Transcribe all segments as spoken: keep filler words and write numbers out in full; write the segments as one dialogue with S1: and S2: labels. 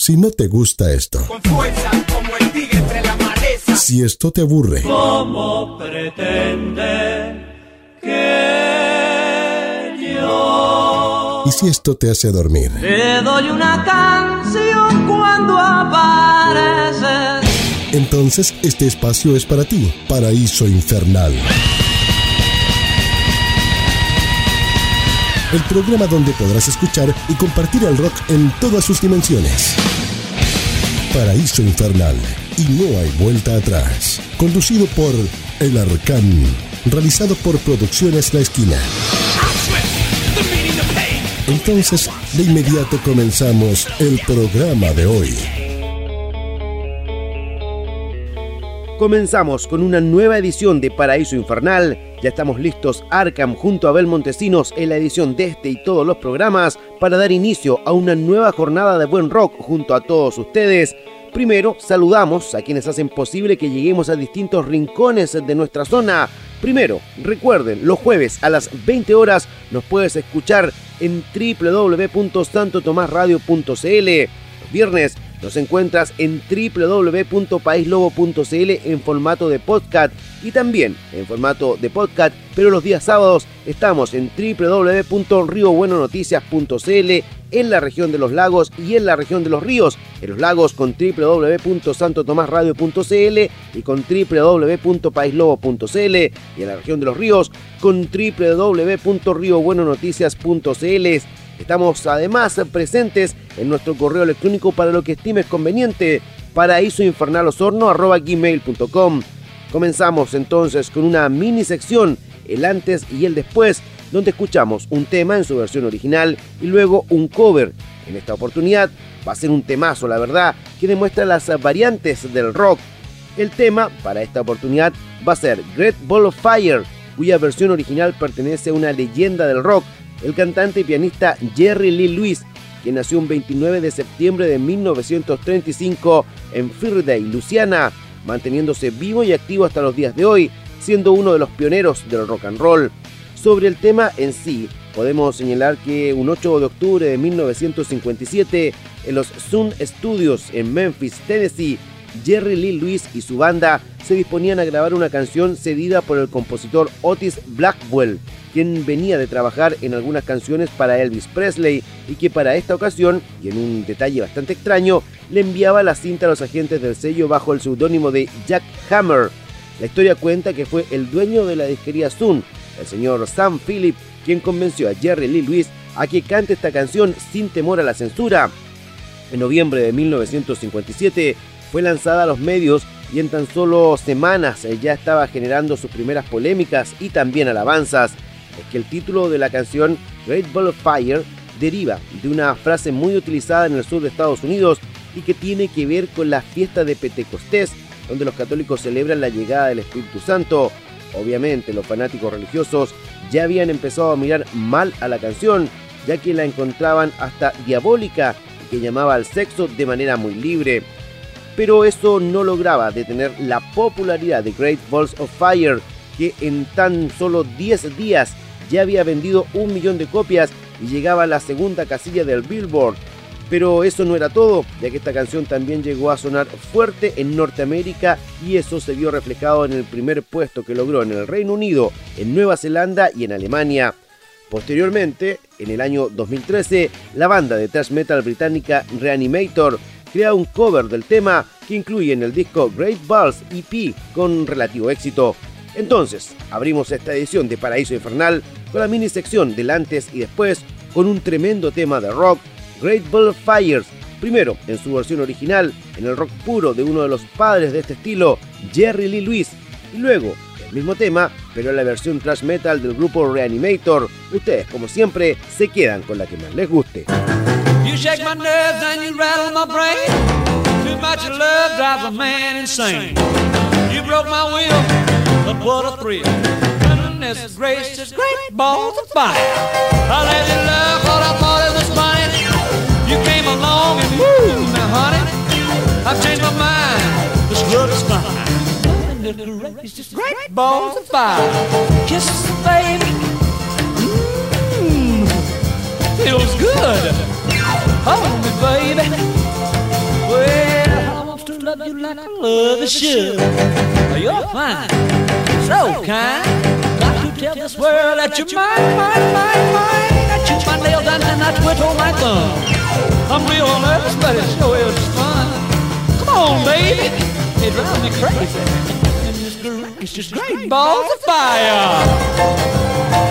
S1: Si no te gusta esto,
S2: con fuerza como el tigre entre la maleza.
S1: Si esto te aburre,
S3: ¿cómo pretende que yo?
S1: Y si esto te hace dormir,
S3: Te doy una canción cuando apareces.
S1: Entonces este espacio es para ti. Paraíso Infernal. El programa donde podrás escuchar y compartir el rock en todas sus dimensiones. Paraíso Infernal. Y no hay vuelta atrás. Conducido por El Arcán. Realizado por Producciones La Esquina. Entonces, de inmediato comenzamos el programa de hoy.
S4: Comenzamos con una nueva edición de Paraíso Infernal. Ya estamos listos, Arkham junto a Abel Montesinos en la edición de este y todos los programas para dar inicio a una nueva jornada de buen rock junto a todos ustedes. Primero, saludamos a quienes hacen posible que lleguemos a distintos rincones de nuestra zona. Primero, recuerden, los jueves a las veinte horas nos puedes escuchar en doble u doble u doble u punto santo tomás radio punto c l. Los viernes nos encuentras en doble u doble u doble u punto país lobo punto c l en formato de podcast y también en formato de podcast, pero los días sábados estamos en doble u doble u doble u punto rio bueno noticias punto c l en la región de los lagos y en la región de los ríos. En los lagos con doble u doble u doble u punto santo tomás radio punto c l y con doble u doble u doble u punto país lobo punto c l y en la región de los ríos con doble u doble u doble u punto rio bueno noticias punto c l. Estamos además presentes en nuestro correo electrónico para lo que estimes conveniente, paraísoinfernalosorno arroba gmail punto com. Comenzamos entonces con una mini sección, el antes y el después, donde escuchamos un tema en su versión original y luego un cover. En esta oportunidad va a ser un temazo, la verdad, que demuestra las variantes del rock. El tema para esta oportunidad va a ser Great Ball of Fire, cuya versión original pertenece a una leyenda del rock, el cantante y pianista Jerry Lee Lewis, quien nació un veintinueve de septiembre de mil novecientos treinta y cinco en Fairday, Luisiana, manteniéndose vivo y activo hasta los días de hoy, siendo uno de los pioneros del rock and roll. Sobre el tema en sí, podemos señalar que un ocho de octubre de mil novecientos cincuenta y siete, en los Sun Studios en Memphis, Tennessee, Jerry Lee Lewis y su banda se disponían a grabar una canción cedida por el compositor Otis Blackwell, quien venía de trabajar en algunas canciones para Elvis Presley y que para esta ocasión, y en un detalle bastante extraño, le enviaba la cinta a los agentes del sello bajo el seudónimo de Jack Hammer. La historia cuenta que fue el dueño de la disquería Sun, el señor Sam Phillip, quien convenció a Jerry Lee Lewis a que cante esta canción sin temor a la censura. En noviembre de mil novecientos cincuenta y siete fue lanzada a los medios y en tan solo semanas ya estaba generando sus primeras polémicas y también alabanzas. Es que el título de la canción Great Ball of Fire deriva de una frase muy utilizada en el sur de Estados Unidos y que tiene que ver con la fiesta de Pentecostés, donde los católicos celebran la llegada del Espíritu Santo. Obviamente los fanáticos religiosos ya habían empezado a mirar mal a la canción, ya que la encontraban hasta diabólica y que llamaba al sexo de manera muy libre. Pero eso no lograba detener la popularidad de Great Balls of Fire, que en tan solo diez días ya había vendido un millón de copias y llegaba a la segunda casilla del Billboard. Pero eso no era todo, ya que esta canción también llegó a sonar fuerte en Norteamérica y eso se vio reflejado en el primer puesto que logró en el Reino Unido, en Nueva Zelanda y en Alemania. Posteriormente, en el año dos mil trece, la banda de thrash metal británica Reanimator crea un cover del tema que incluye en el disco Great Balls E P con relativo éxito. Entonces, abrimos esta edición de Paraíso Infernal con la mini sección del antes y después con un tremendo tema de rock, Great Ball of Fire, primero en su versión original en el rock puro de uno de los padres de este estilo, Jerry Lee Lewis, y luego el mismo tema, pero en la versión thrash metal del grupo Reanimator. Ustedes, como siempre, se quedan con la que más les guste.
S3: You shake my nerves and you rattle my brain. Too much of love drives a man insane. You broke my will, but what a thrill. Goodness gracious, great balls of fire. I let you love what I thought it was funny. You came along and woo, now honey, I've changed my mind. This love is fine. Goodness gracious, great balls of fire. Kisses, baby. Mmm, feels good. Hold me, baby. love you like I love you should. You're fine, so kind. Got to tell this world that you're mine, mine, mine, mine. I chew my nails down and I twiddle my thumb. I'm real nervous, but it sure is fun. Come on, baby, it drives me crazy. And this groove is just great balls of fire.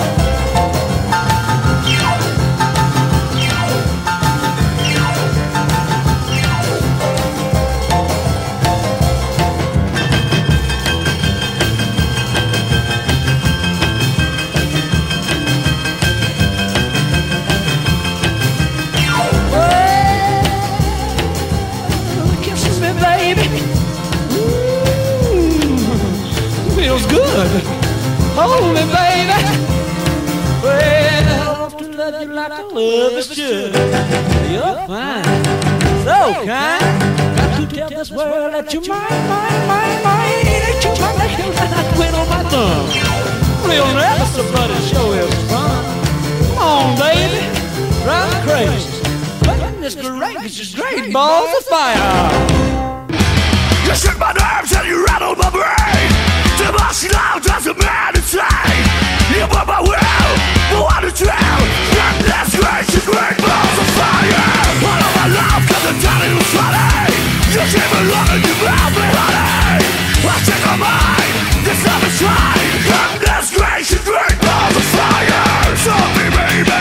S3: Good. Hold me, baby. Well, I want to love you like I love you should. You're fine, so kind. Got to tell this world that you're mine, mine, mine, mine. That you're mine, that you're mine. I quit on my thumb. Real nervous, but it sure is fun. Come on, baby, drive me crazy. But this great, this is great balls of fire.
S5: You shook my nerves and you rattled my brain. Too much now doesn't matter to you put my will, but what to do? And that's great, you great balls of fire. All of my love cause the time was funny. You keep me loving you mouth me honey. I take my mind, this love is right. And that's great, you great balls of fire. So me baby,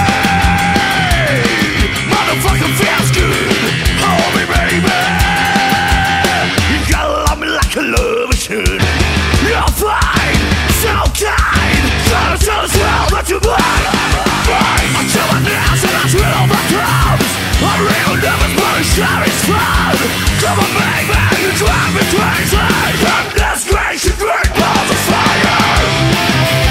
S5: motherfucker feels good. Hold me baby, you gotta love me like I love you should. You're fine, so kind. Gotta tell us well that you're mine. I tell my nails and I twiddle my thumbs. I'm real nervous but I'm sure it's fun. Come on baby, you drive me crazy. And that's great, you great balls of fire.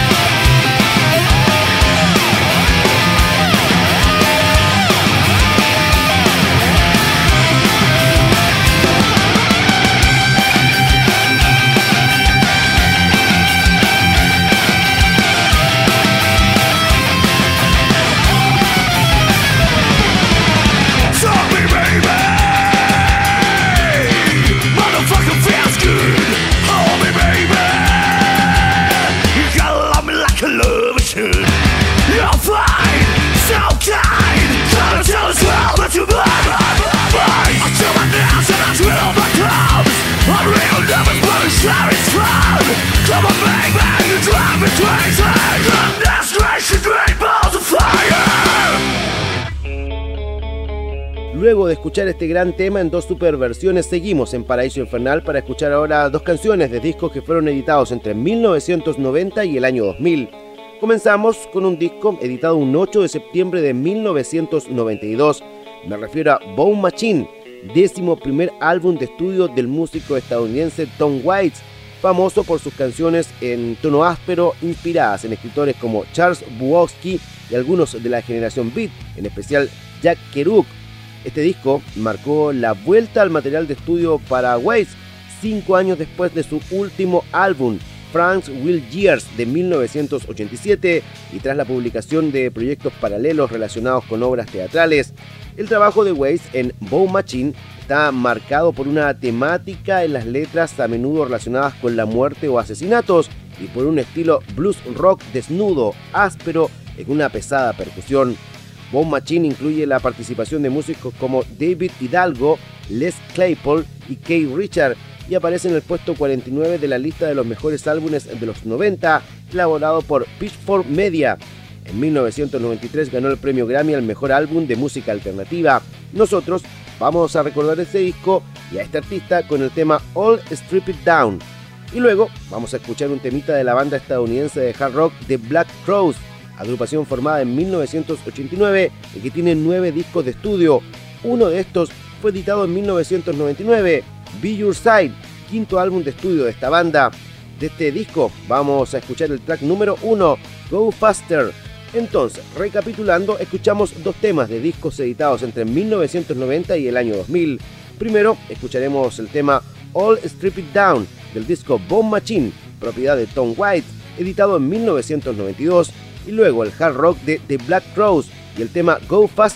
S4: Luego de escuchar este gran tema en dos super versiones, seguimos en Paraíso Infernal para escuchar ahora dos canciones de discos que fueron editados entre mil novecientos noventa y el año dos mil. Comenzamos con un disco editado un ocho de septiembre de mil novecientos noventa y dos. Me refiero a Bone Machine, décimo primer álbum de estudio del músico estadounidense Tom Waits, famoso por sus canciones en tono áspero, inspiradas en escritores como Charles Bukowski y algunos de la generación Beat, en especial Jack Kerouac. Este disco marcó la vuelta al material de estudio para Waits, cinco años después de su último álbum, Frank's Wild Years, de mil novecientos ochenta y siete, y tras la publicación de proyectos paralelos relacionados con obras teatrales. El trabajo de Waits en Bone Machine está marcado por una temática en las letras a menudo relacionadas con la muerte o asesinatos, y por un estilo blues rock desnudo, áspero, en una pesada percusión. Bone Machine incluye la participación de músicos como David Hidalgo, Les Claypool y Keith Richards, y aparece en el puesto cuarenta y nueve de la lista de los mejores álbumes de los noventa, elaborado por Pitchfork Media. En mil novecientos noventa y tres ganó el premio Grammy al mejor álbum de música alternativa. Nosotros vamos a recordar este disco y a este artista con el tema All Strip It Down. Y luego vamos a escuchar un temita de la banda estadounidense de hard rock The Black Crowes, agrupación formada en mil novecientos ochenta y nueve y que tiene nueve discos de estudio. Uno de estos fue editado en mil novecientos noventa y nueve, Be Your Side, quinto álbum de estudio de esta banda. De este disco vamos a escuchar el track número uno, Go Faster. Entonces, recapitulando, escuchamos dos temas de discos editados entre mil novecientos noventa y el año dos mil. Primero, escucharemos el tema All Strip It Down del disco Bone Machine, propiedad de Tom Waits, editado en mil novecientos noventa y dos, y luego el hard rock de The Black Crowes y el tema Go Faster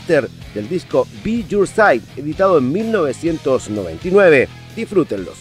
S4: del disco Be Your Side, editado en mil novecientos noventa y nueve. Disfrútenlos.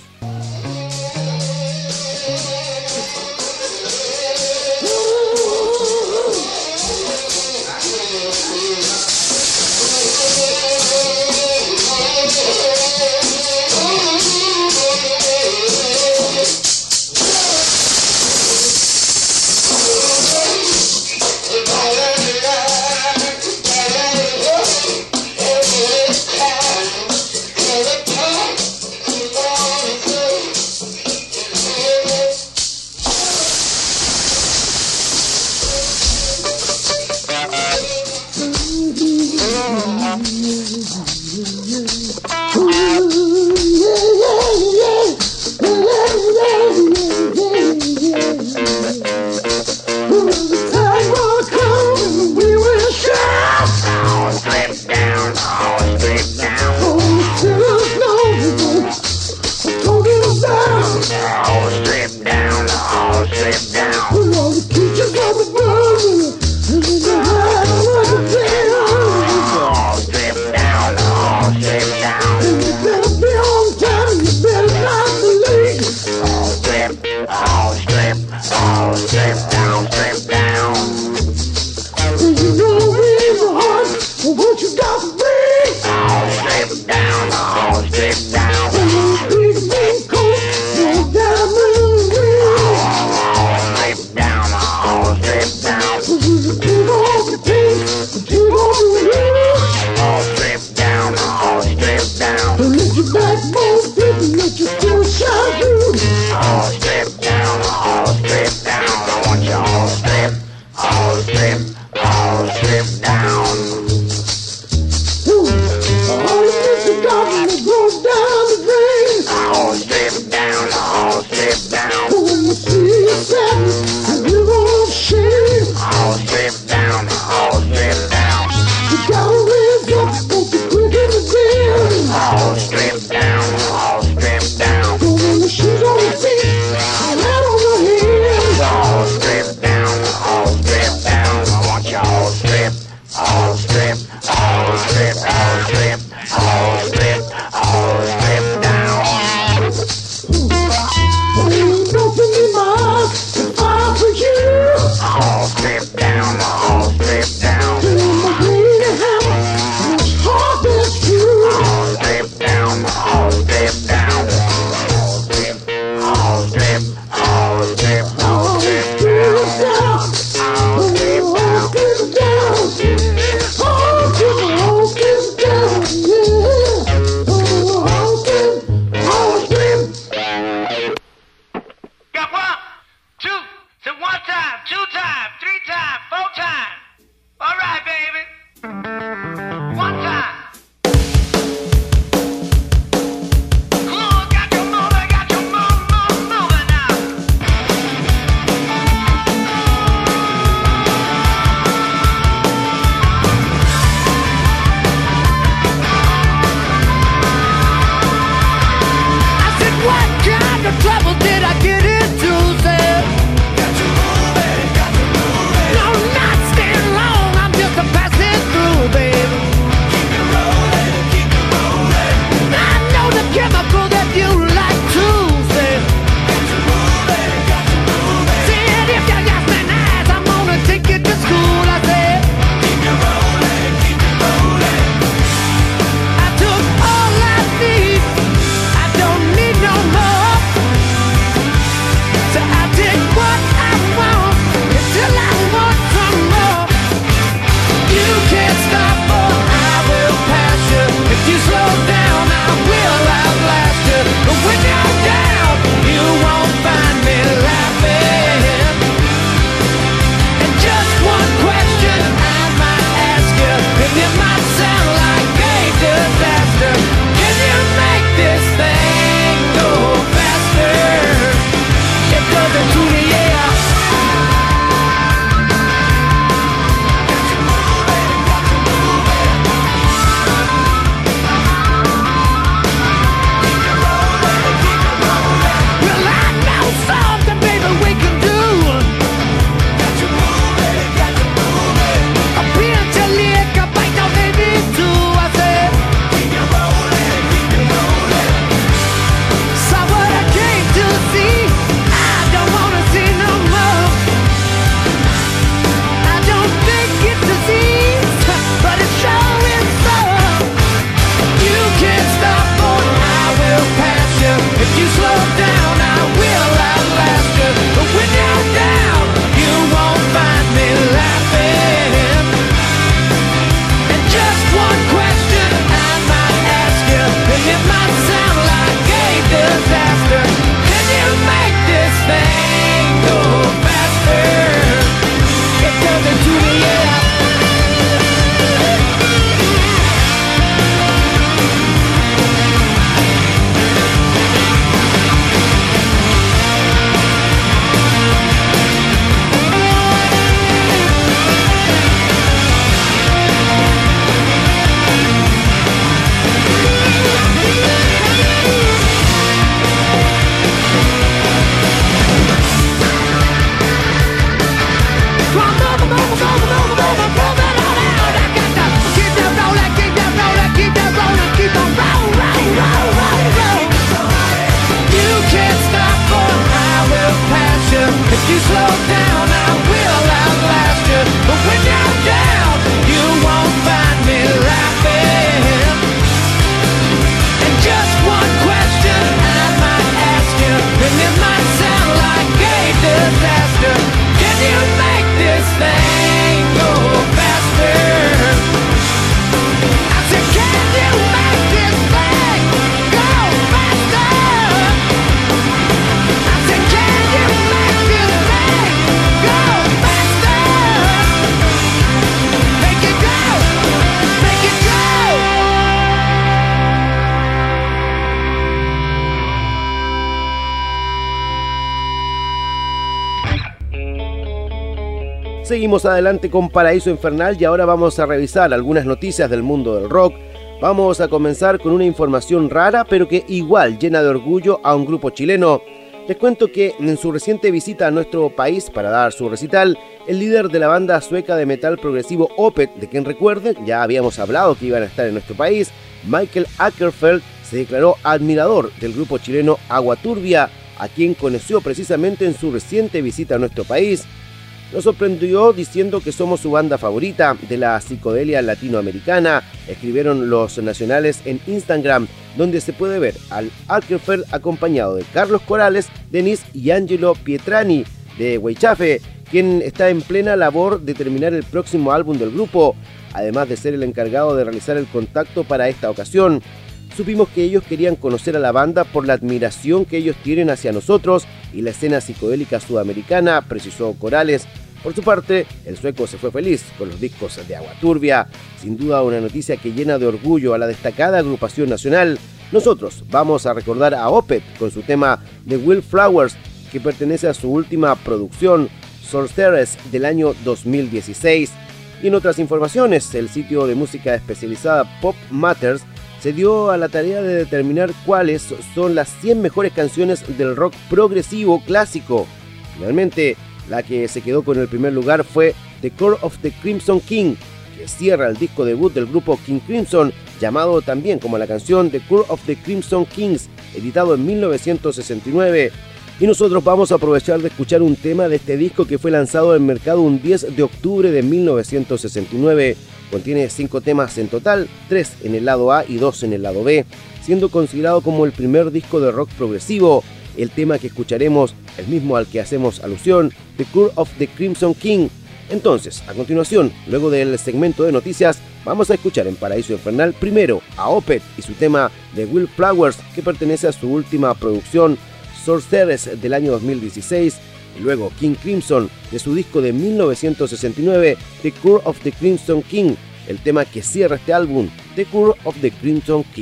S4: Seguimos adelante con Paraíso Infernal y ahora vamos a revisar algunas noticias del mundo del rock. Vamos a comenzar con una información rara, pero que igual llena de orgullo a un grupo chileno. Les cuento que en su reciente visita a nuestro país para dar su recital, el líder de la banda sueca de metal progresivo Opeth, de quien recuerden, ya habíamos hablado que iban a estar en nuestro país, Michael Åkerfeldt, se declaró admirador del grupo chileno Agua Turbia, a quien conoció precisamente en su reciente visita a nuestro país. Nos sorprendió diciendo que somos su banda favorita de la psicodelia latinoamericana, escribieron los nacionales en Instagram, donde se puede ver al Åkerfeldt acompañado de Carlos Corales, Denis y Angelo Pietrani de Weichafe, quien está en plena labor de terminar el próximo álbum del grupo, además de ser el encargado de realizar el contacto para esta ocasión. Supimos que ellos querían conocer a la banda por la admiración que ellos tienen hacia nosotros y la escena psicodélica sudamericana, precisó Corales. Por su parte, el sueco se fue feliz con los discos de Agua Turbia. Sin duda una noticia que llena de orgullo a la destacada agrupación nacional. Nosotros vamos a recordar a Opeth con su tema The Wildflowers, que pertenece a su última producción, Sorceress, del año dos mil dieciséis. Y en otras informaciones, el sitio de música especializada Pop Matters se dio a la tarea de determinar cuáles son las cien mejores canciones del rock progresivo clásico. Finalmente, la que se quedó con el primer lugar fue The Core of the Crimson King, que cierra el disco debut del grupo King Crimson, llamado también como la canción The Core of the Crimson Kings, editado en mil novecientos sesenta y nueve. Y nosotros vamos a aprovechar de escuchar un tema de este disco que fue lanzado al mercado un diez de octubre de mil novecientos sesenta y nueve. Contiene cinco temas en total, tres en el lado A y dos en el lado B, siendo considerado como el primer disco de rock progresivo. El tema que escucharemos, el mismo al que hacemos alusión, The Cure of the Crimson King. Entonces, a continuación, luego del segmento de noticias, vamos a escuchar en Paraíso Infernal primero a Opeth y su tema The Wildflowers, que pertenece a su última producción, Sorceress, del año dos mil dieciséis, y luego King Crimson, de su disco de mil novecientos sesenta y nueve, The Cure of the Crimson King, el tema que cierra este álbum, The Cure of the Crimson King.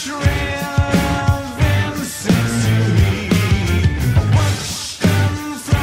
S5: From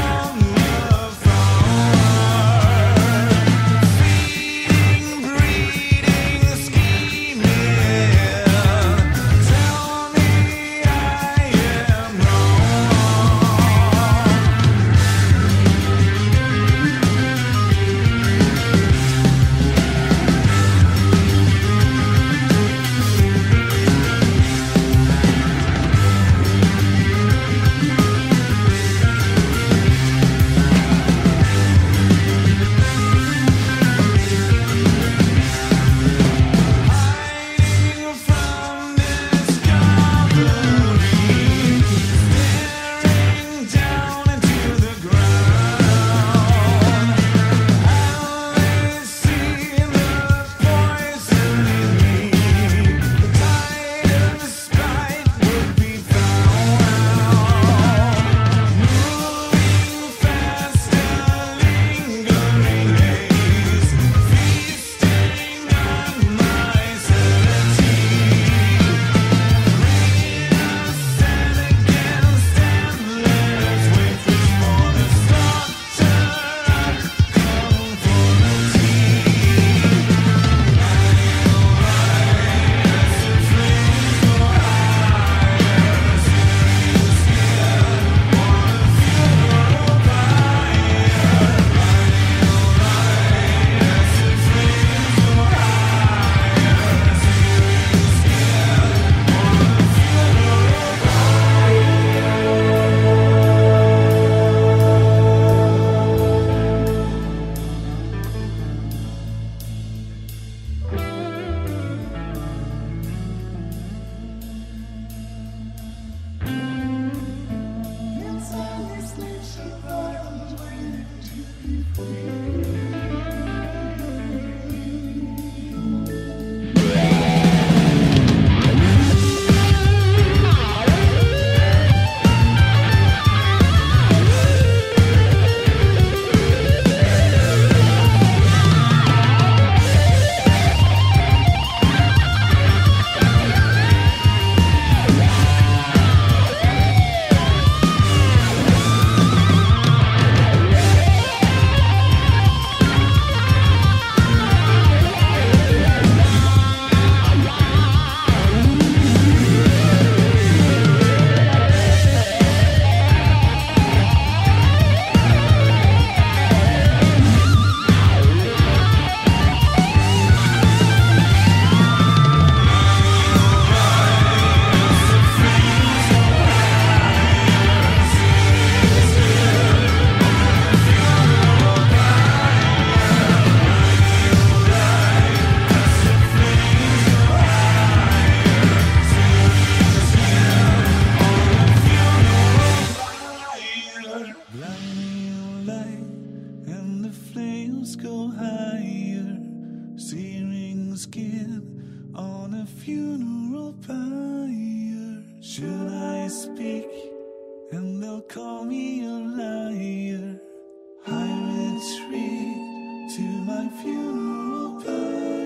S6: light and the flames go higher, searing skin on a funeral pyre. Should I speak and they'll call me a liar? I retreat to my funeral pyre.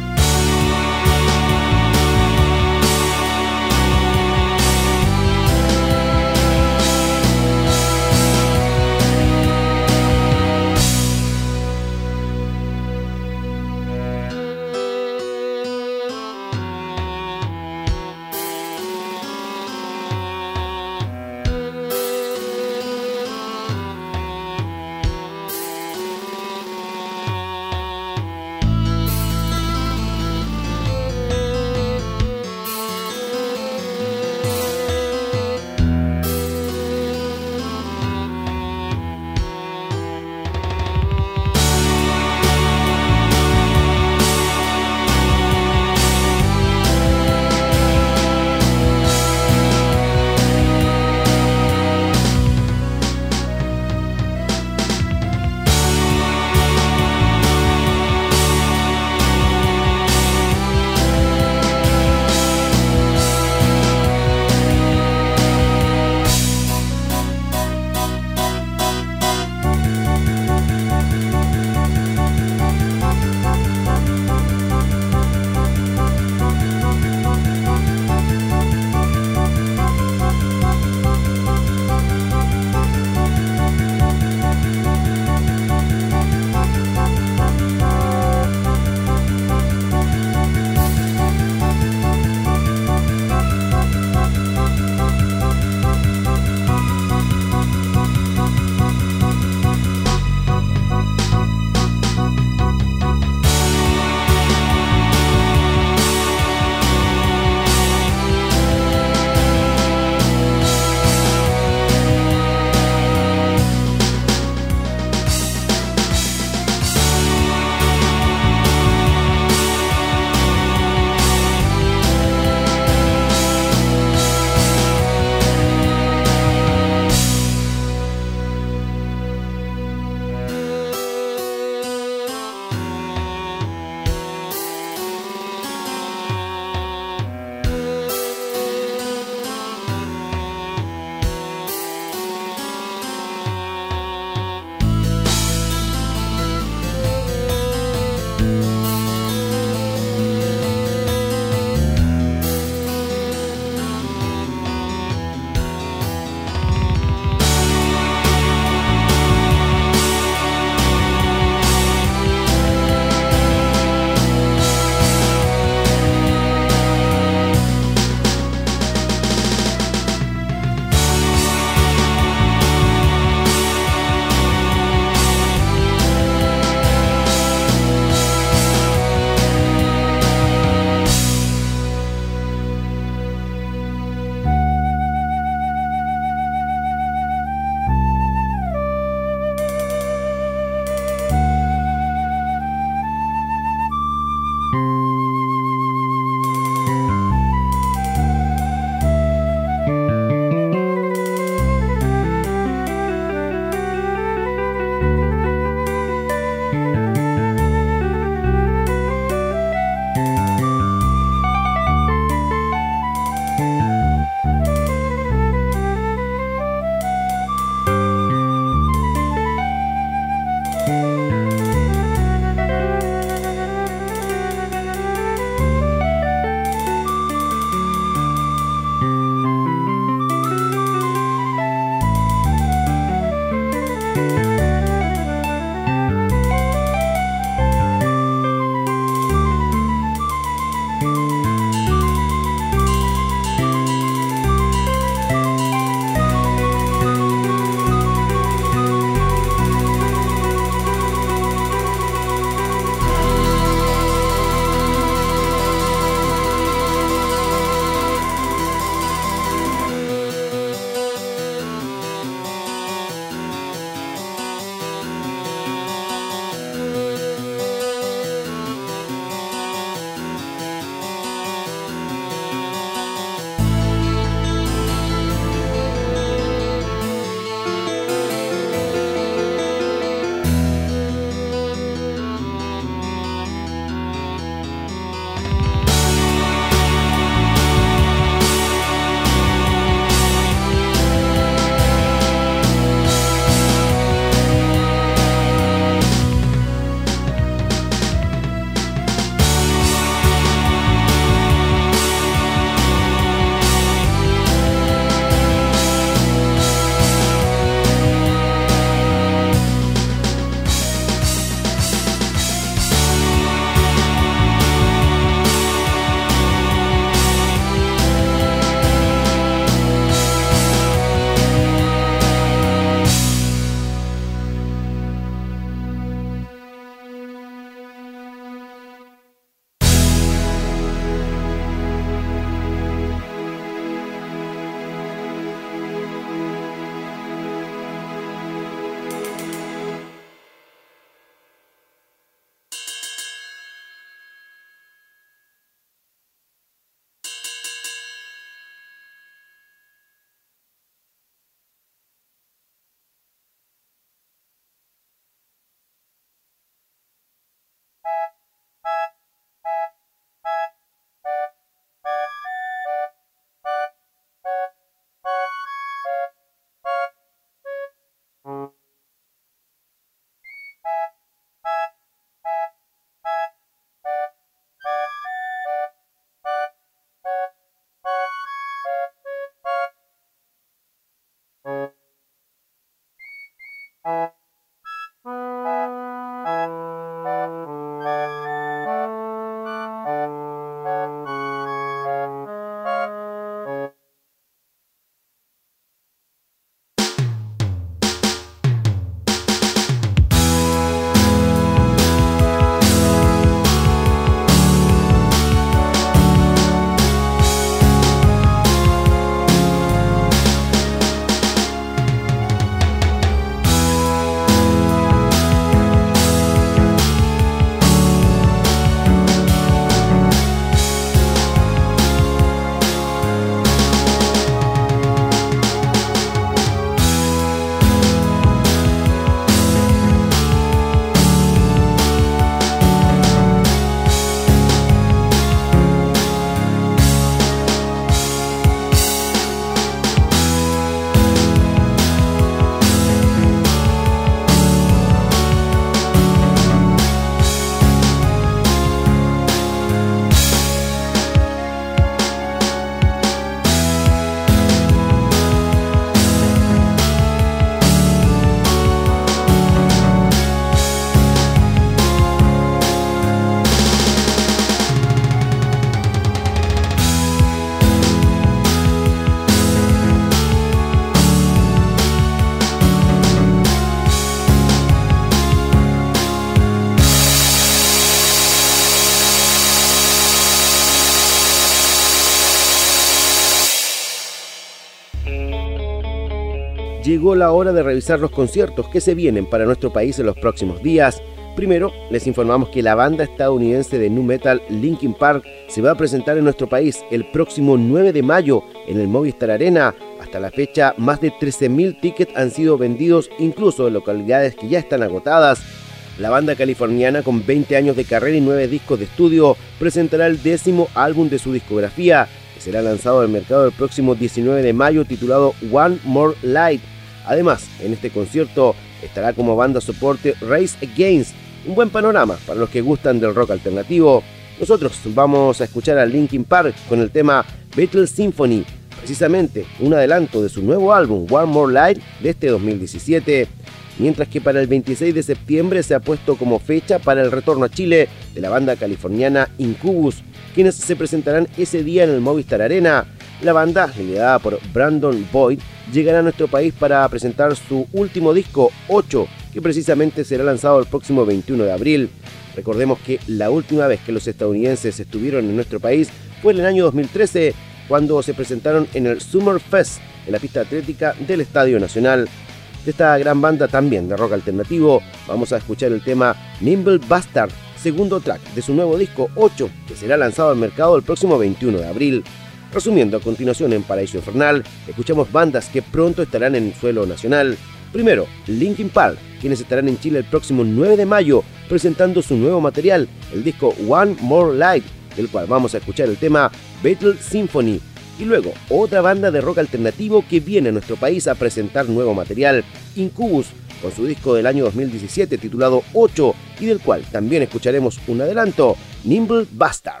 S4: llegó la hora de revisar los conciertos que se vienen para nuestro país en los próximos días. Primero, les informamos que la banda estadounidense de nu metal Linkin Park se va a presentar en nuestro país el próximo nueve de mayo en el Movistar Arena. Hasta la fecha, más de trece mil tickets han sido vendidos, incluso en localidades que ya están agotadas. La banda californiana, con veinte años de carrera y nueve discos de estudio, presentará el décimo álbum de su discografía, que será lanzado al mercado el próximo diecinueve de mayo, titulado One More Light. Además, en este concierto estará como banda soporte Rise Against, un buen panorama para los que gustan del rock alternativo. Nosotros vamos a escuchar a Linkin Park con el tema Battle Symphony, precisamente un adelanto de su nuevo álbum One More Light de este dos mil diecisiete, mientras que para el veintiséis de septiembre se ha puesto como fecha para el retorno a Chile de la banda californiana Incubus, quienes se presentarán ese día en el Movistar Arena. La banda, liderada por Brandon Boyd, llegará a nuestro país para presentar su último disco, ocho, que precisamente será lanzado el próximo veintiuno de abril. Recordemos que la última vez que los estadounidenses estuvieron en nuestro país fue en el año dos mil trece, cuando se presentaron en el Summer Fest, en la pista atlética del Estadio Nacional. De esta gran banda también de rock alternativo, vamos a escuchar el tema Nimble Bastard, segundo track de su nuevo disco ocho, que será lanzado al mercado el próximo veintiuno de abril. Resumiendo, a continuación en Paraíso Infernal, escuchamos bandas que pronto estarán en suelo nacional. Primero, Linkin Park, quienes estarán en Chile el próximo nueve de mayo presentando su nuevo material, el disco One More Light, del cual vamos a escuchar el tema Battle Symphony. Y luego, otra banda de rock alternativo que viene a nuestro país a presentar nuevo material, Incubus, con su disco del año dos mil diecisiete titulado ocho, y del cual también escucharemos un adelanto, Nimble Bastard.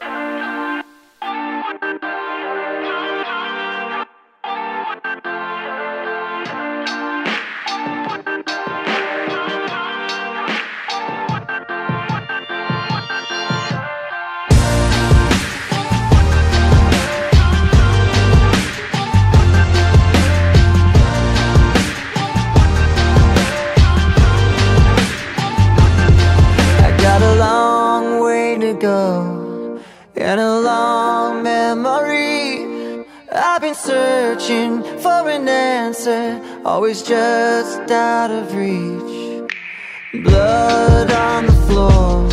S7: Go and a long memory. I've been searching for an answer, always just out of reach. Blood on the floor,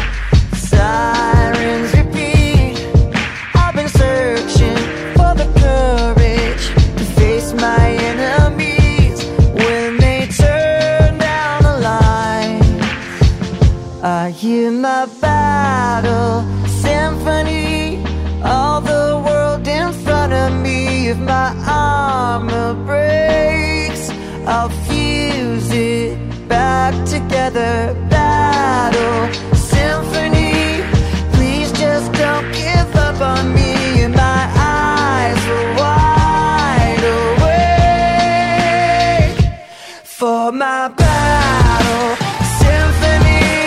S7: sirens repeat. I've been searching for the courage to face my enemies when they turn down the lights. I hear my battle symphony, all the world in front of me. If my armor breaks, I'll fuse it back together. Battle symphony, please just don't give up on me. And my eyes are wide awake for my battle symphony.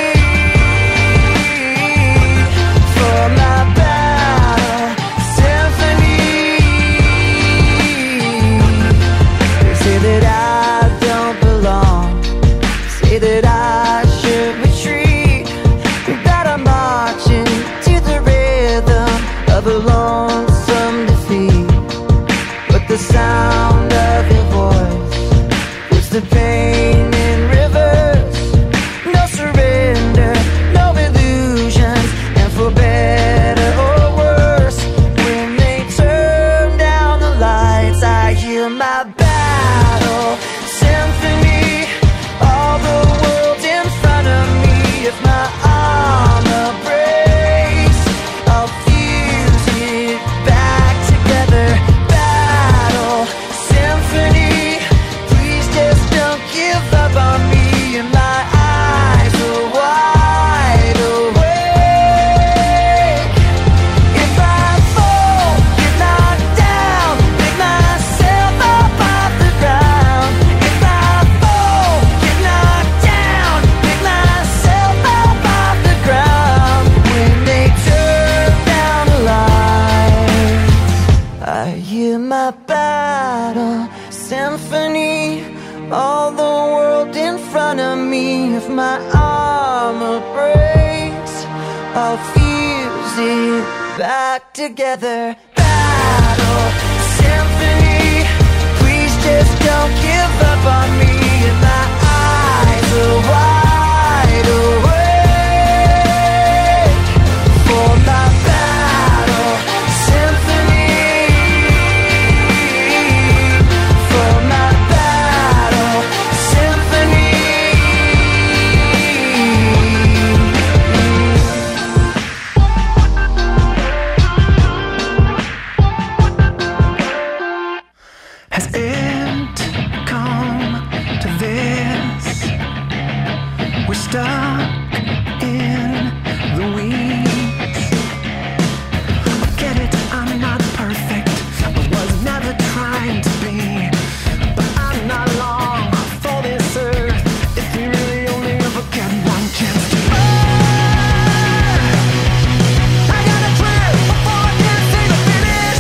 S7: That I should retreat, that I'm marching to the rhythm of a lonesome defeat. But the sound of your voice puts the pain in reverse. No surrender, no illusions, and for better or worse, when they turn down the lights, I hear my battle symphony. All the world in front of me. If my armor breaks, I'll fuse it back together. Battle symphony, please just don't give up on me. And my eyes are wide awake. If I fall, get knocked down, pick myself up off the ground. If I fall, get knocked down, pick myself up off the ground. When they turn down the lights, I hear my battle symphony. All the world in front of me. If my armor breaks, I'll fuse it back together. Battle symphony, please just don't give up find me and my eyes are wide awake for my battle symphony, for my battle symphony. Has it come to this? We're stuck in the weeds. I get it, I'm not perfect. I was never trying to be, but I'm not long for this earth. If we really only ever get one chance to burn, I gotta trip before I can see the finish.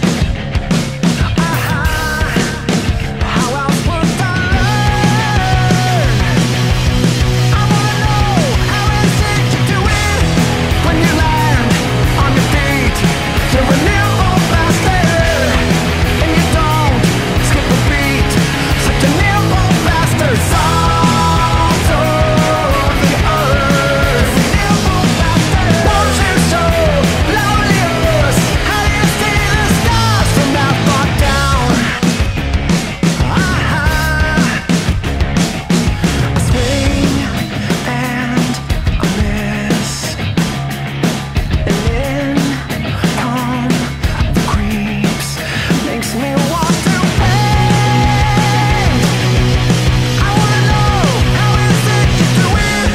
S7: How else would I learn? I wanna know, how is it you do it when you land on your feet? You're a nimble bastard, and you don't skip a beat. Such a nimble bastard, salt of the earth. Nimble bastard, won't you show loudly us? How do you see the stars from that far down? I swing and I miss, and then come the creeps, makes me want to paint. I wanna know, how is it you do it?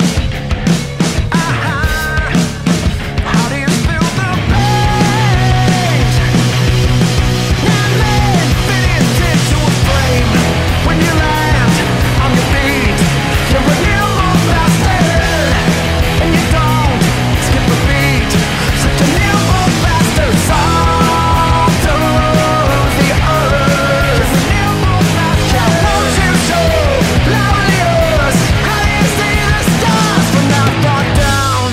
S7: How do you feel the pain? And then fit it into a frame when you land on your feet. You're a nimble bastard, and you don't skip a beat. Such a nimble bastard, salt of the earth. Nimble bastard, won't you show loudly us? How do you see the stars from that far down?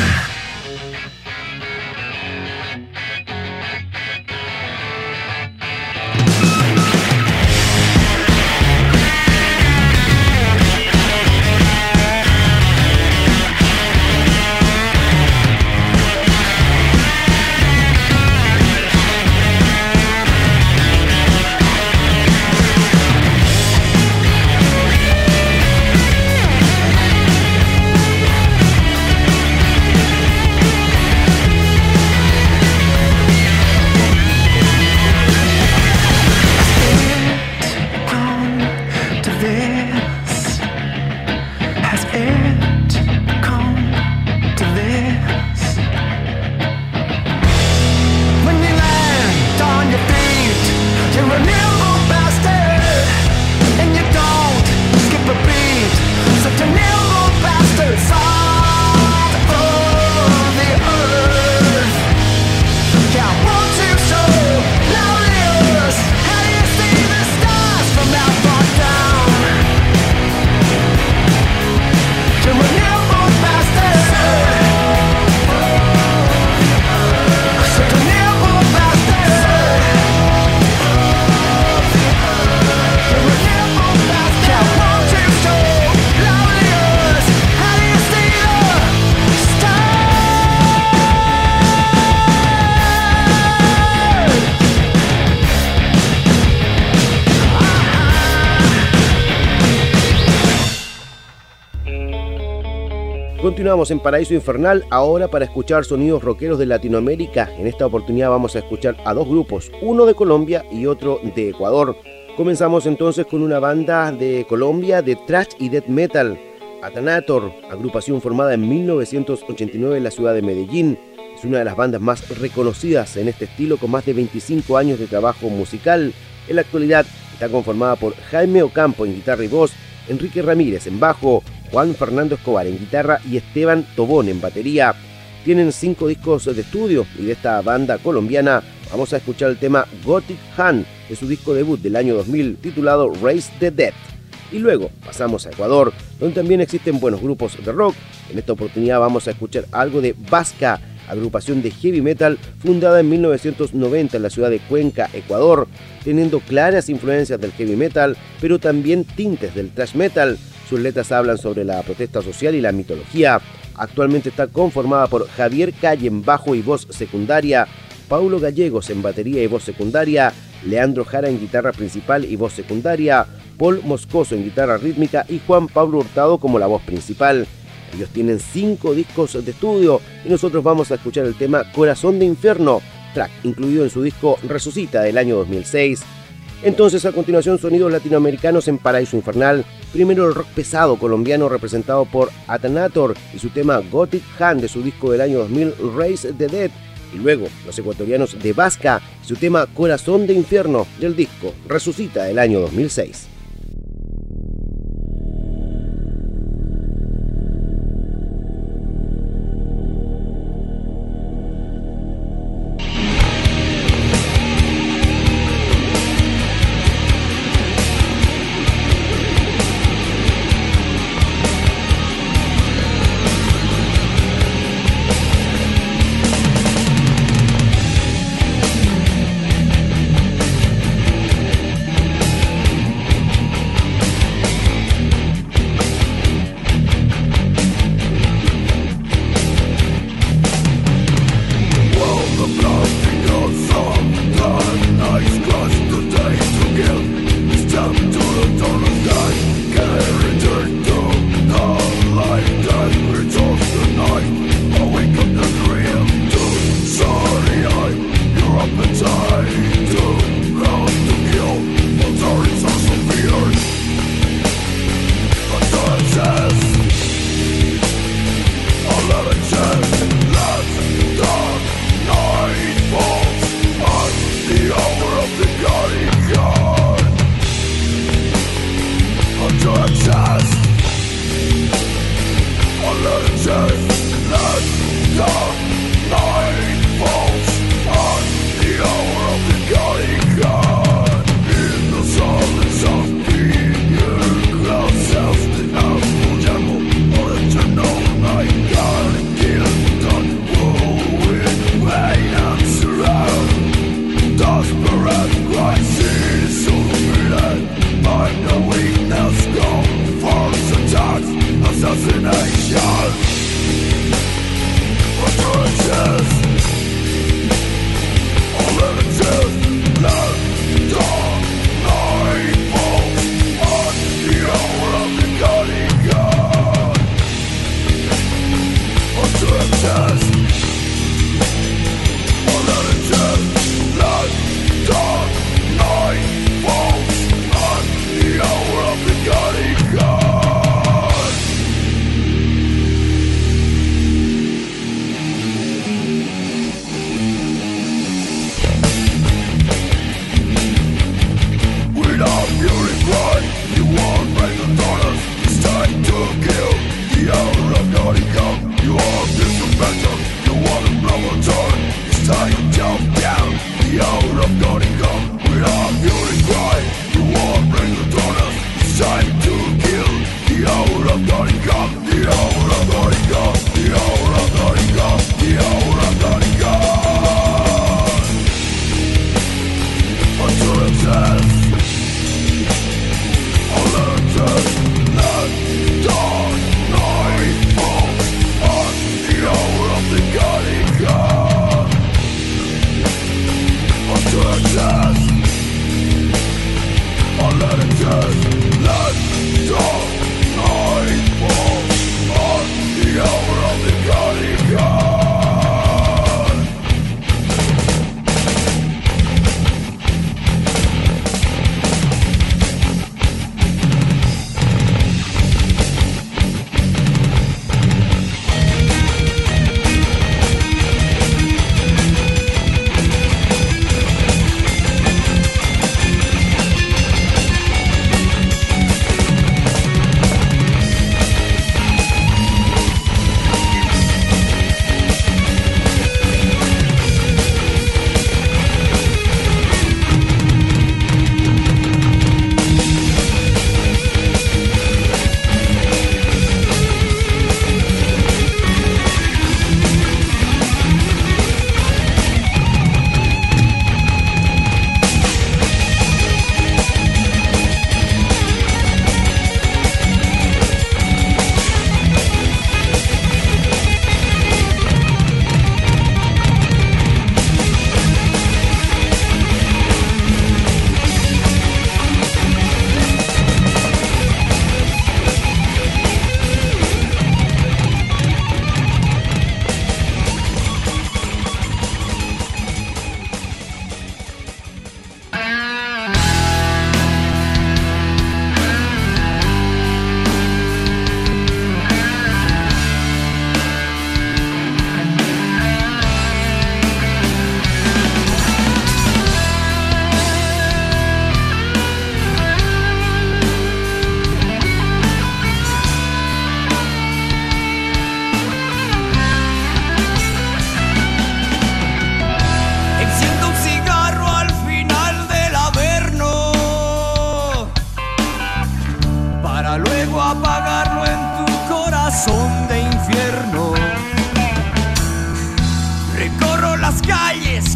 S7: Come to this? Has it come to this? When you land on your feet, you're a nimble bastard, and you don't skip a beat. Such a nimble bastard, salt of the earth. Yeah, won't you show loudly us? How do you see the stars from that far down? You're a nimble bastard, such a nimble bastard. You're a nimble bastard. Yeah, won't you show loudly us? How do you see the
S4: Continuamos en Paraíso Infernal, ahora para escuchar sonidos rockeros de Latinoamérica. En esta oportunidad vamos a escuchar a dos grupos, uno de Colombia y otro de Ecuador. Comenzamos entonces con una banda de Colombia de thrash y death metal, Athanator, agrupación formada en mil novecientos ochenta y nueve en la ciudad de Medellín. Es una de las bandas más reconocidas en este estilo, con más de veinticinco años de trabajo musical. En la actualidad está conformada por Jaime Ocampo en guitarra y voz, Enrique Ramírez en bajo, Juan Fernando Escobar en guitarra y Esteban Tobón en batería. Tienen cinco discos de estudio y de esta banda colombiana vamos a escuchar el tema Gothic Hand de su disco debut del año dos mil titulado Raise the Dead. Y luego pasamos a Ecuador, donde también existen buenos grupos de rock. En esta oportunidad vamos a escuchar algo de Vasca agrupación de heavy metal fundada en mil novecientos noventa en la ciudad de Cuenca, Ecuador, teniendo claras influencias del heavy metal, pero también tintes del thrash metal. Sus letras hablan sobre la protesta social y la mitología. Actualmente está conformada por Javier Calle en bajo y voz secundaria, Paulo Gallegos en batería y voz secundaria, Leandro Jara en guitarra principal y voz secundaria, Paul Moscoso en guitarra rítmica y Juan Pablo Hurtado como la voz principal. Ellos tienen cinco discos de estudio y nosotros vamos a escuchar el tema Corazón de Infierno, track incluido en su disco Resucita del año dos mil seis. Entonces, a continuación, sonidos latinoamericanos en Paraíso Infernal. Primero el rock pesado colombiano representado por Athanator y su tema Gothic Hand de su disco del año dos mil Raise the Dead. Y luego los ecuatorianos de Vasca y su tema Corazón de Infierno del disco Resucita del año dos mil seis.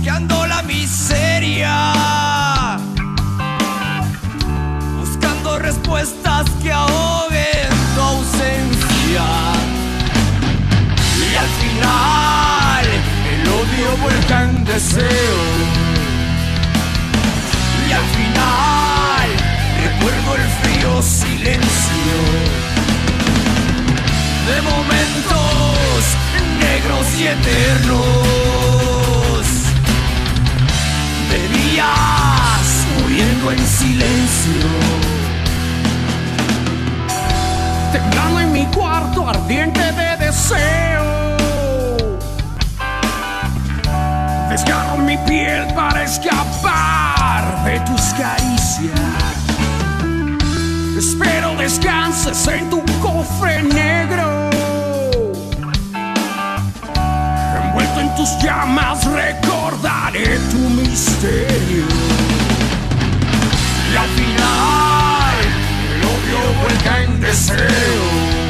S5: buscando la miseria, buscando respuestas que ahoguen tu ausencia. Y al final el odio vuelca en deseo. Y al final recuerdo el frío silencio de momentos negros y eternos, de días muriendo en silencio. Temblando en mi cuarto ardiente de deseo, desgarro mi piel para escapar de tus caricias. Espero descanses en tu cofre negro, envuelto en tus llamas recordaré tu misterio. Y al final el odio vuelca en deseo.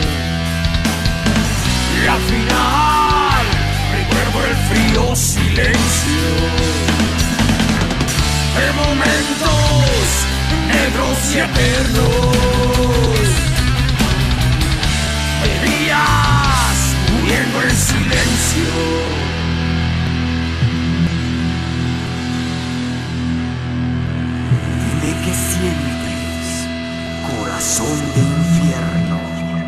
S5: Y al final recuerdo el frío silencio de momentos negros y eternos, de días muriendo en silencio. Dime que sientes, corazón de infierno.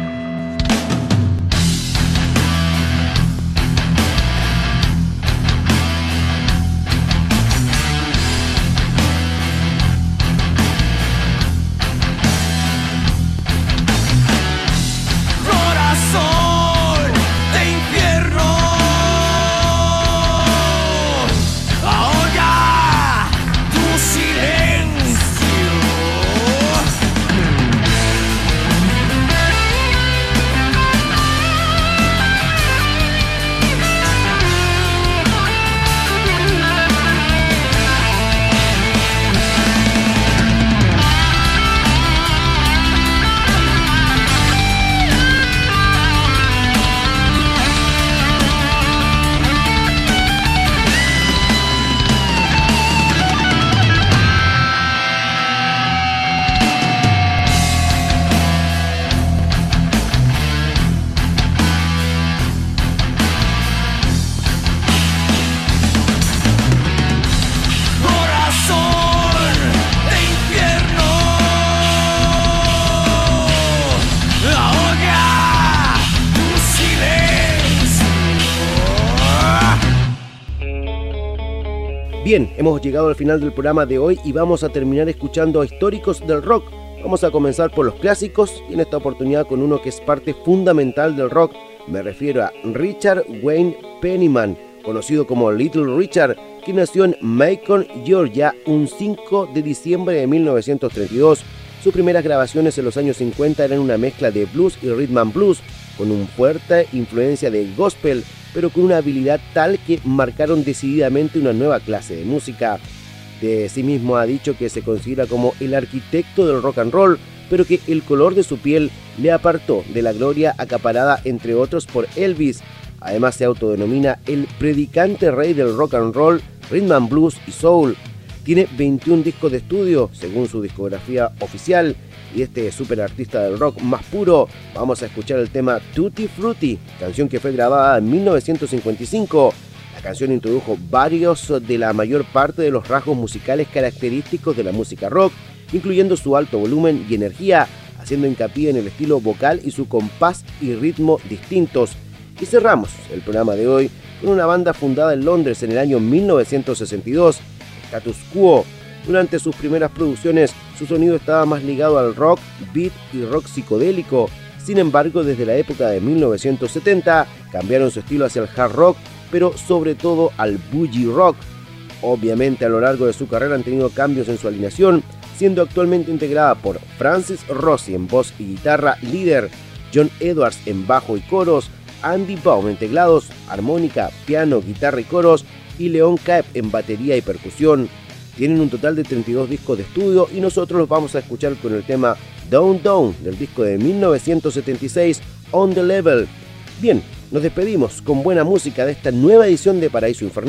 S4: Bien, hemos llegado al final del programa de hoy y vamos a terminar escuchando a históricos del rock. Vamos a comenzar por los clásicos y en esta oportunidad con uno que es parte fundamental del rock. Me refiero a Richard Wayne Penniman, conocido como Little Richard, que nació en Macon, Georgia, un cinco de diciembre de mil novecientos treinta y dos. Sus primeras grabaciones en los años cincuenta eran una mezcla de blues y rhythm and blues, con una fuerte influencia de gospel, pero con una habilidad tal que marcaron decididamente una nueva clase de música. De sí mismo ha dicho que se considera como el arquitecto del rock and roll, pero que el color de su piel le apartó de la gloria acaparada entre otros por Elvis. Además se autodenomina el predicante rey del rock and roll, rhythm and blues y soul. Tiene veintiún discos de estudio, según su discografía oficial, y este super artista del rock más puro, vamos a escuchar el tema Tutti Frutti, canción que fue grabada en mil novecientos cincuenta y cinco. La canción introdujo varios de la mayor parte de los rasgos musicales característicos de la música rock, incluyendo su alto volumen y energía, haciendo hincapié en el estilo vocal y su compás y ritmo distintos. Y cerramos el programa de hoy con una banda fundada en Londres en el año mil novecientos sesenta y dos, Status Quo. Durante sus primeras producciones, su sonido estaba más ligado al rock, beat y rock psicodélico. Sin embargo, desde la época de mil novecientos setenta, cambiaron su estilo hacia el hard rock, pero sobre todo al boogie rock. Obviamente, a lo largo de su carrera han tenido cambios en su alineación, siendo actualmente integrada por Francis Rossi en voz y guitarra líder, John Edwards en bajo y coros, Andy Baum en teclados, armónica, piano, guitarra y coros, y Leon Caep en batería y percusión. Tienen un total de treinta y dos discos de estudio y nosotros los vamos a escuchar con el tema Down Down del disco de mil novecientos setenta y seis, On The Level. Bien, nos despedimos con buena música de esta nueva edición de Paraíso Infernal.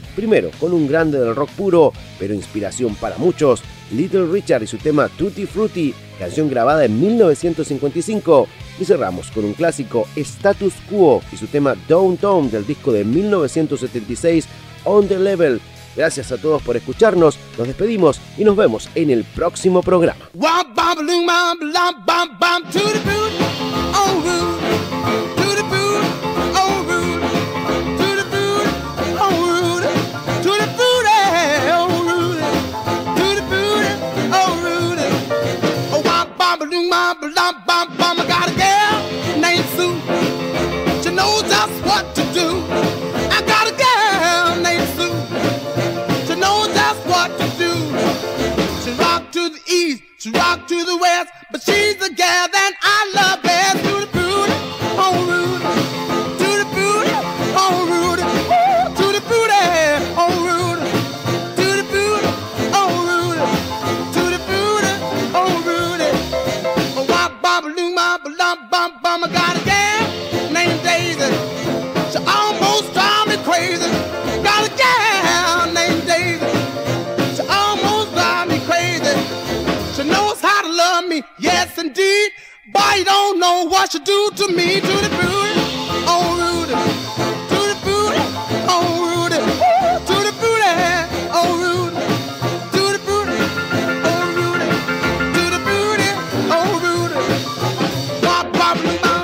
S4: Primero, con un grande del rock puro, pero inspiración para muchos, Little Richard y su tema Tutti Frutti, canción grabada en mil novecientos cincuenta y cinco. Y cerramos con un clásico, Status Quo, y su tema Downtown del disco de mil novecientos setenta y seis, On the Level. Gracias a todos por escucharnos, nos despedimos y nos vemos en el próximo programa.
S5: I got a girl named Sue. She knows just what to do. I got a girl named Sue. She knows just what to do. She rock to the east, she rock to the west, but she's the gal that I love best. To the booty, oh Rudy. To the booty, oh Rudy. Ooh, to the booty, oh Rudy. To the booty, oh Rudy. To the booty, oh Rudy. Oh, wop, bop, loom, bop, lump, bump, bum. I got a gal named Daisy. She almost drive me crazy. Got a gal named Daisy. She almost drive me crazy. She knows how to love me, yes indeed. But you don't know what she do to me. To the booty, oh Rudy. To the booty, oh Rudy. Ooh, to the booty, oh Rudy. To the booty, oh Rudy. To the booty, oh Rudy. Bop, bop, bop.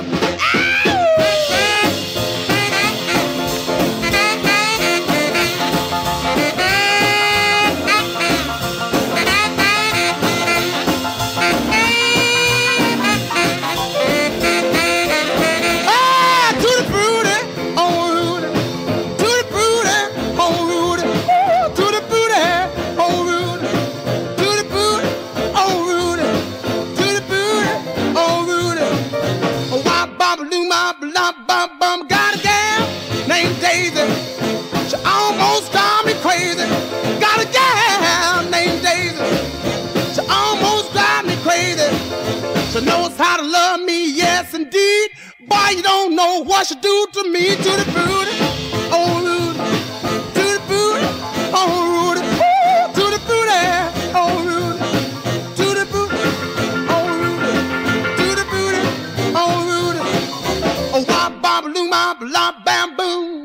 S5: Got a gal named Daisy. She almost drive me crazy. Got a gal named Daisy. She almost drive me crazy. She knows how to love me, yes indeed. Boy, you don't know what she do to me. To the booty, oh Rudy. To the booty, oh Rudy. Ooh, to the booty, oh Rudy. To the booty, oh Rudy. To the booty, oh Rudy. Oh, wop, bop, loom, bop, lop, bam, boom.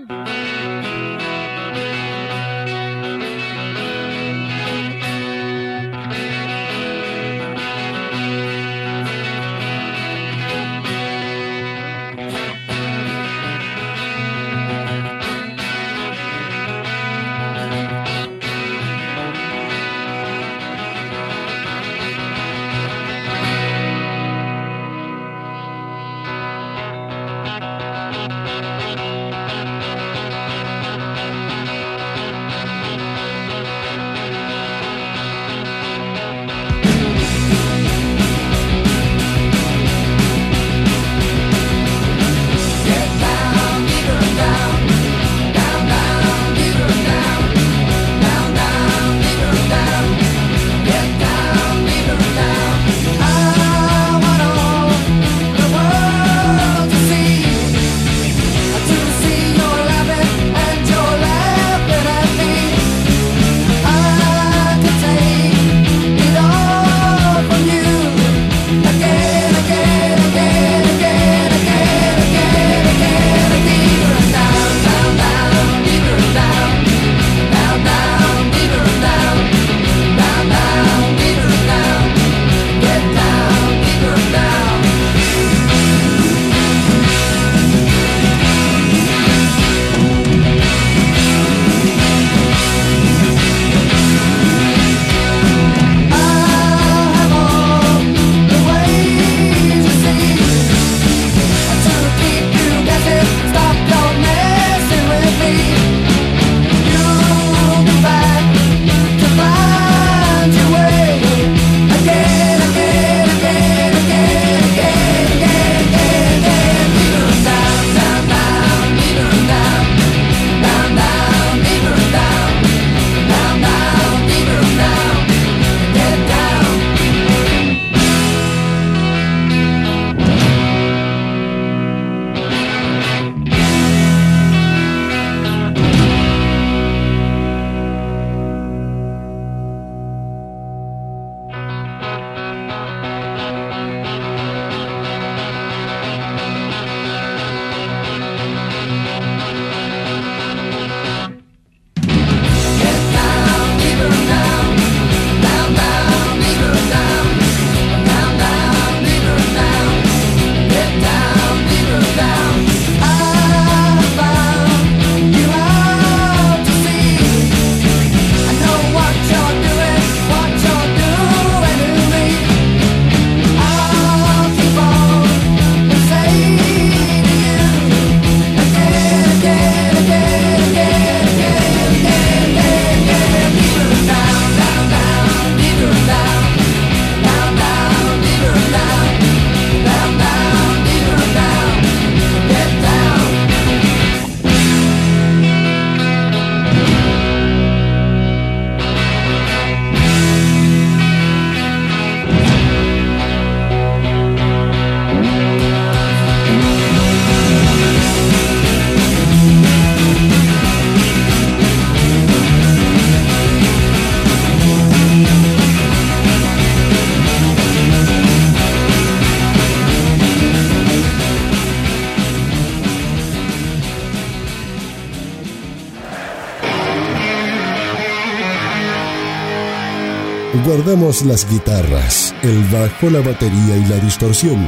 S1: Guardamos las guitarras, el bajo, la batería y la distorsión.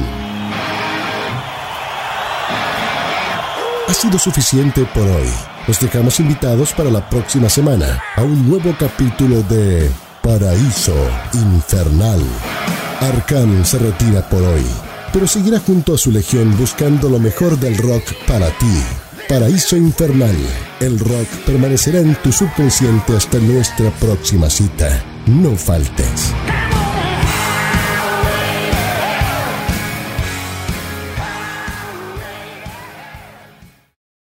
S1: Ha sido suficiente por hoy. Los dejamos invitados para la próxima semana a un nuevo capítulo de Paraíso Infernal. Arkham se retira por hoy, pero seguirá junto a su legión buscando lo mejor del rock para ti. Paraíso Infernal. El rock permanecerá en tu subconsciente hasta nuestra próxima cita. No faltes.